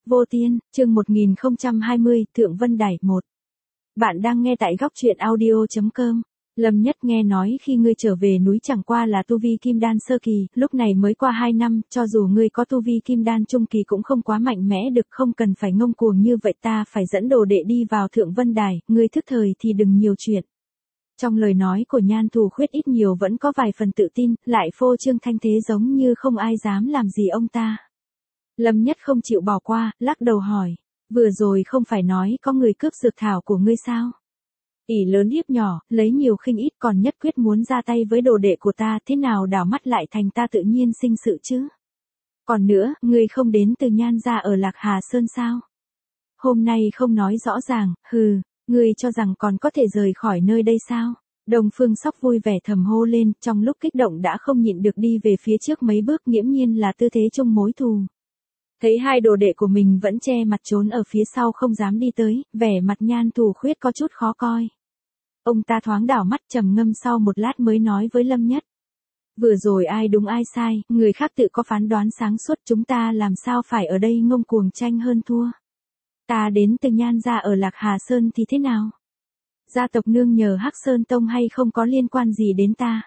Vô Tiên, chương 1020, Thượng Vân Đài 1. Bạn đang nghe tại góc truyện audio.com. Lâm Nhất nghe nói khi ngươi trở về núi chẳng qua là tu vi kim đan sơ kỳ, lúc này mới qua 2 năm, cho dù ngươi có tu vi kim đan trung kỳ cũng không quá mạnh mẽ được, không cần phải ngông cuồng như vậy, ta phải dẫn đồ đệ đi vào Thượng Vân Đài, ngươi thức thời thì đừng nhiều chuyện. Trong lời nói của Nhan Thù Khuyết ít nhiều vẫn có vài phần tự tin, lại phô trương thanh thế giống như không ai dám làm gì ông ta. Lâm Nhất không chịu bỏ qua, lắc đầu hỏi, vừa rồi không phải nói có người cướp dược thảo của ngươi sao? Ỷ lớn hiếp nhỏ, lấy nhiều khinh ít, còn nhất quyết muốn ra tay với đồ đệ của ta, thế nào đảo mắt lại thành ta tự nhiên sinh sự chứ? Còn nữa, ngươi không đến từ Nhan gia ở Lạc Hà Sơn sao? Hôm nay không nói rõ ràng, ngươi cho rằng còn có thể rời khỏi nơi đây sao? Đông Phương Sóc vui vẻ thầm hô lên, trong lúc kích động đã không nhịn được đi về phía trước mấy bước, nghiễm nhiên là tư thế chung mối thù. Thấy hai đồ đệ của mình vẫn che mặt trốn ở phía sau không dám đi tới, vẻ mặt Nhan Thù Khuyết có chút khó coi. Ông ta thoáng đảo mắt trầm ngâm sau một lát mới nói với Lâm Nhất. Vừa rồi ai đúng ai sai, người khác tự có phán đoán sáng suốt, chúng ta làm sao phải ở đây ngông cuồng tranh hơn thua. Ta đến từ Nhan gia ở Lạc Hà Sơn thì thế nào? Gia tộc nương nhờ Hắc Sơn Tông hay không có liên quan gì đến ta?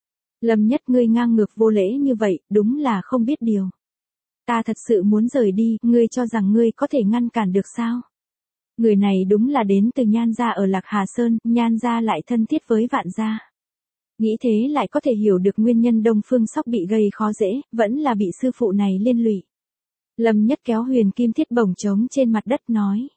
Lâm Nhất, ngươi ngang ngược vô lễ như vậy, đúng là không biết điều. Ta thật sự muốn rời đi, ngươi cho rằng ngươi có thể ngăn cản được sao? Người này đúng là đến từ Nhan gia ở Lạc Hà Sơn, Nhan gia lại thân thiết với Vạn gia. Nghĩ thế lại có thể hiểu được nguyên nhân Đông Phương Sóc bị gây khó dễ, vẫn là bị sư phụ này liên lụy. Lâm Nhất kéo huyền kim thiết bổng trống trên mặt đất nói.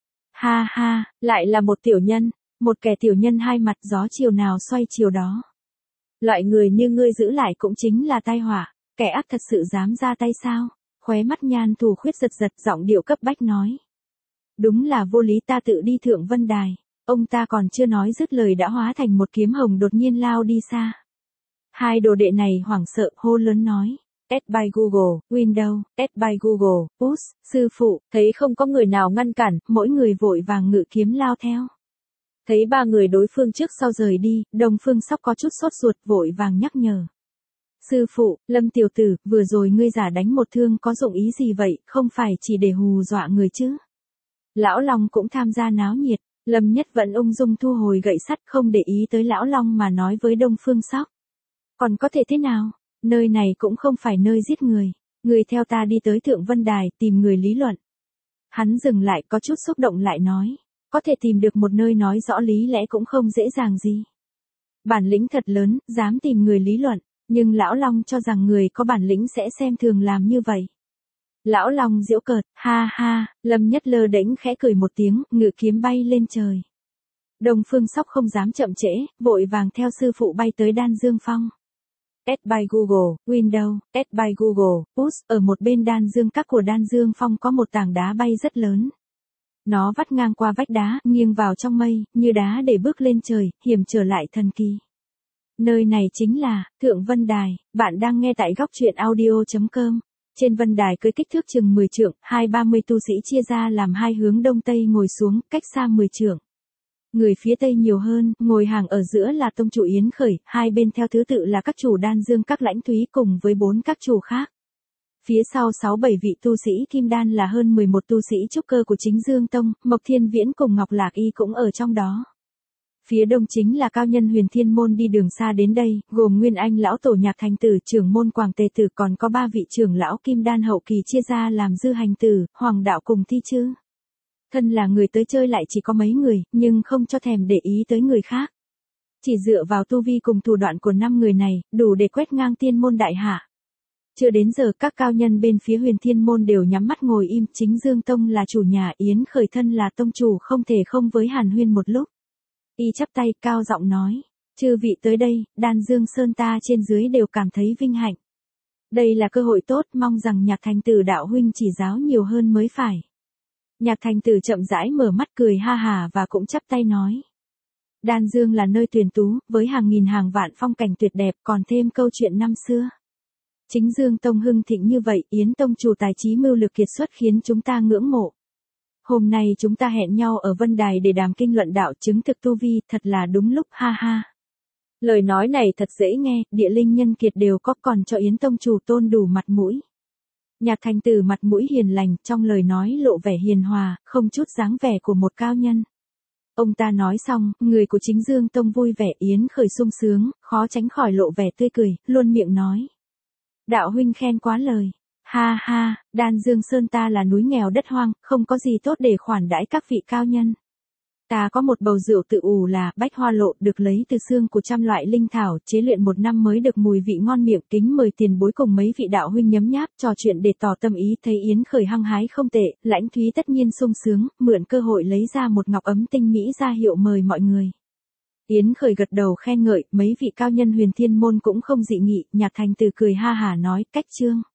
Ha ha, lại là một tiểu nhân, một kẻ tiểu nhân hai mặt, gió chiều nào xoay chiều đó. Loại người như ngươi giữ lại cũng chính là tai họa, kẻ ác thật sự dám ra tay sao? Khóe mắt Nhan Thù Khuyết giật giật, giọng điệu cấp bách nói. Đúng là vô lý, ta tự đi Thượng Vân Đài. Ông ta còn chưa nói dứt lời đã hóa thành một kiếm hồng đột nhiên lao đi xa. Hai đồ đệ này hoảng sợ, hô lớn nói. Add by Google, Windows, add by Google, push, sư phụ, thấy không có người nào ngăn cản, mỗi người vội vàng ngự kiếm lao theo. Thấy ba người đối phương trước sau rời đi, Đông Phương Sóc có chút sốt ruột, vội vàng nhắc nhở. Sư phụ, Lâm tiểu tử, vừa rồi ngươi giả đánh một thương có dụng ý gì vậy, không phải chỉ để hù dọa người chứ? Lão Long cũng tham gia náo nhiệt, Lâm Nhất vẫn ung dung thu hồi gậy sắt, không để ý tới Lão Long mà nói với Đông Phương Sóc. Còn có thể thế nào? Nơi này cũng không phải nơi giết người. Người theo ta đi tới Thượng Vân Đài tìm người lý luận. Hắn dừng lại có chút xúc động lại nói. Có thể tìm được một nơi nói rõ lý lẽ cũng không dễ dàng gì. Bản lĩnh thật lớn, dám tìm người lý luận. Nhưng Lão Long cho rằng người có bản lĩnh sẽ xem thường làm như vậy. Lão Long giễu cợt, ha ha, Lâm Nhất lơ đễnh khẽ cười một tiếng, ngự kiếm bay lên trời. Đông Phương Sóc không dám chậm trễ, vội vàng theo sư phụ bay tới Đan Dương Phong. Add by Google, Windows, add by Google, push, ở một bên Đan Dương Các của Đan Dương Phong có một tảng đá bay rất lớn. Nó vắt ngang qua vách đá, nghiêng vào trong mây, như đá để bước lên trời, hiểm trở lại thần kỳ. Nơi này chính là Thượng Vân Đài, bạn đang nghe tại góc truyện audio.com. Trên vân đài cưới kích thước chừng 10 trượng, 2-30 tu sĩ chia ra làm hai hướng đông tây ngồi xuống, cách xa 10 trượng. Người phía tây nhiều hơn, ngồi hàng ở giữa là tông chủ Yến Khởi, hai bên theo thứ tự là các chủ Đan Dương Các Lãnh Thúy cùng với 4 các chủ khác. Phía sau 6-7 vị tu sĩ kim đan là hơn 11 tu sĩ trúc cơ của Chính Dương Tông, Mộc Thiên Viễn cùng Ngọc Lạc Y cũng ở trong đó. Phía đông chính là cao nhân Huyền Thiên môn đi đường xa đến đây, gồm Nguyên Anh lão tổ Nhạc Thành Tử, trưởng môn Quảng Tề Tử, còn có 3 vị trưởng lão kim đan hậu kỳ chia ra làm Dư Hành Tử, Hoàng Đạo cùng Thi Chư. Thân là người tới chơi lại chỉ có mấy người, nhưng không cho thèm để ý tới người khác. Chỉ dựa vào tu vi cùng thủ đoạn của 5 người này, đủ để quét ngang tiên môn đại hạ. Chưa đến giờ các cao nhân bên phía Huyền Thiên môn đều nhắm mắt ngồi im, Chính Dương Tông là chủ nhà, Yến Khởi thân là tông chủ, không thể không với hàn huyên một lúc. Y chắp tay cao giọng nói, chư vị tới đây, Đan Dương Sơn ta trên dưới đều cảm thấy vinh hạnh. Đây là cơ hội tốt, mong rằng Nhạc Thành Tử đạo huynh chỉ giáo nhiều hơn mới phải. Nhạc Thành Tử chậm rãi mở mắt cười ha hà và cũng chắp tay nói. Đan Dương là nơi tuyển tú, với hàng nghìn hàng vạn phong cảnh tuyệt đẹp, còn thêm câu chuyện năm xưa. Chính Dương Tông hưng thịnh như vậy, Yến Tông chủ tài trí mưu lược kiệt xuất khiến chúng ta ngưỡng mộ. Hôm nay chúng ta hẹn nhau ở Vân Đài để đàm kinh luận đạo chứng thực tu vi, thật là đúng lúc, ha ha. Lời nói này thật dễ nghe, địa linh nhân kiệt đều có, còn cho Yến Tông chủ tôn đủ mặt mũi. Nhạc Thành Tử mặt mũi hiền lành, trong lời nói lộ vẻ hiền hòa, không chút dáng vẻ của một cao nhân. Ông ta nói xong, người của Chính Dương Tông vui vẻ, Yến Khởi sung sướng, khó tránh khỏi lộ vẻ tươi cười, luôn miệng nói. Đạo huynh khen quá lời. Ha ha, Đan Dương Sơn ta là núi nghèo đất hoang, không có gì tốt để khoản đãi các vị cao nhân. Ta có một bầu rượu tự ủ là Bách Hoa Lộ, được lấy từ xương của trăm loại linh thảo, chế luyện 1 năm mới được mùi vị ngon miệng, kính mời tiền bối cùng mấy vị đạo huynh nhấm nháp, trò chuyện để tỏ tâm ý. Thấy Yến Khởi hăng hái không tệ, Lãnh Thúy tất nhiên sung sướng, mượn cơ hội lấy ra một ngọc ấm tinh mỹ ra hiệu mời mọi người. Yến Khởi gật đầu khen ngợi, mấy vị cao nhân Huyền Thiên môn cũng không dị nghị. Nhạc Thành Tử cười ha hả nói, cách chương.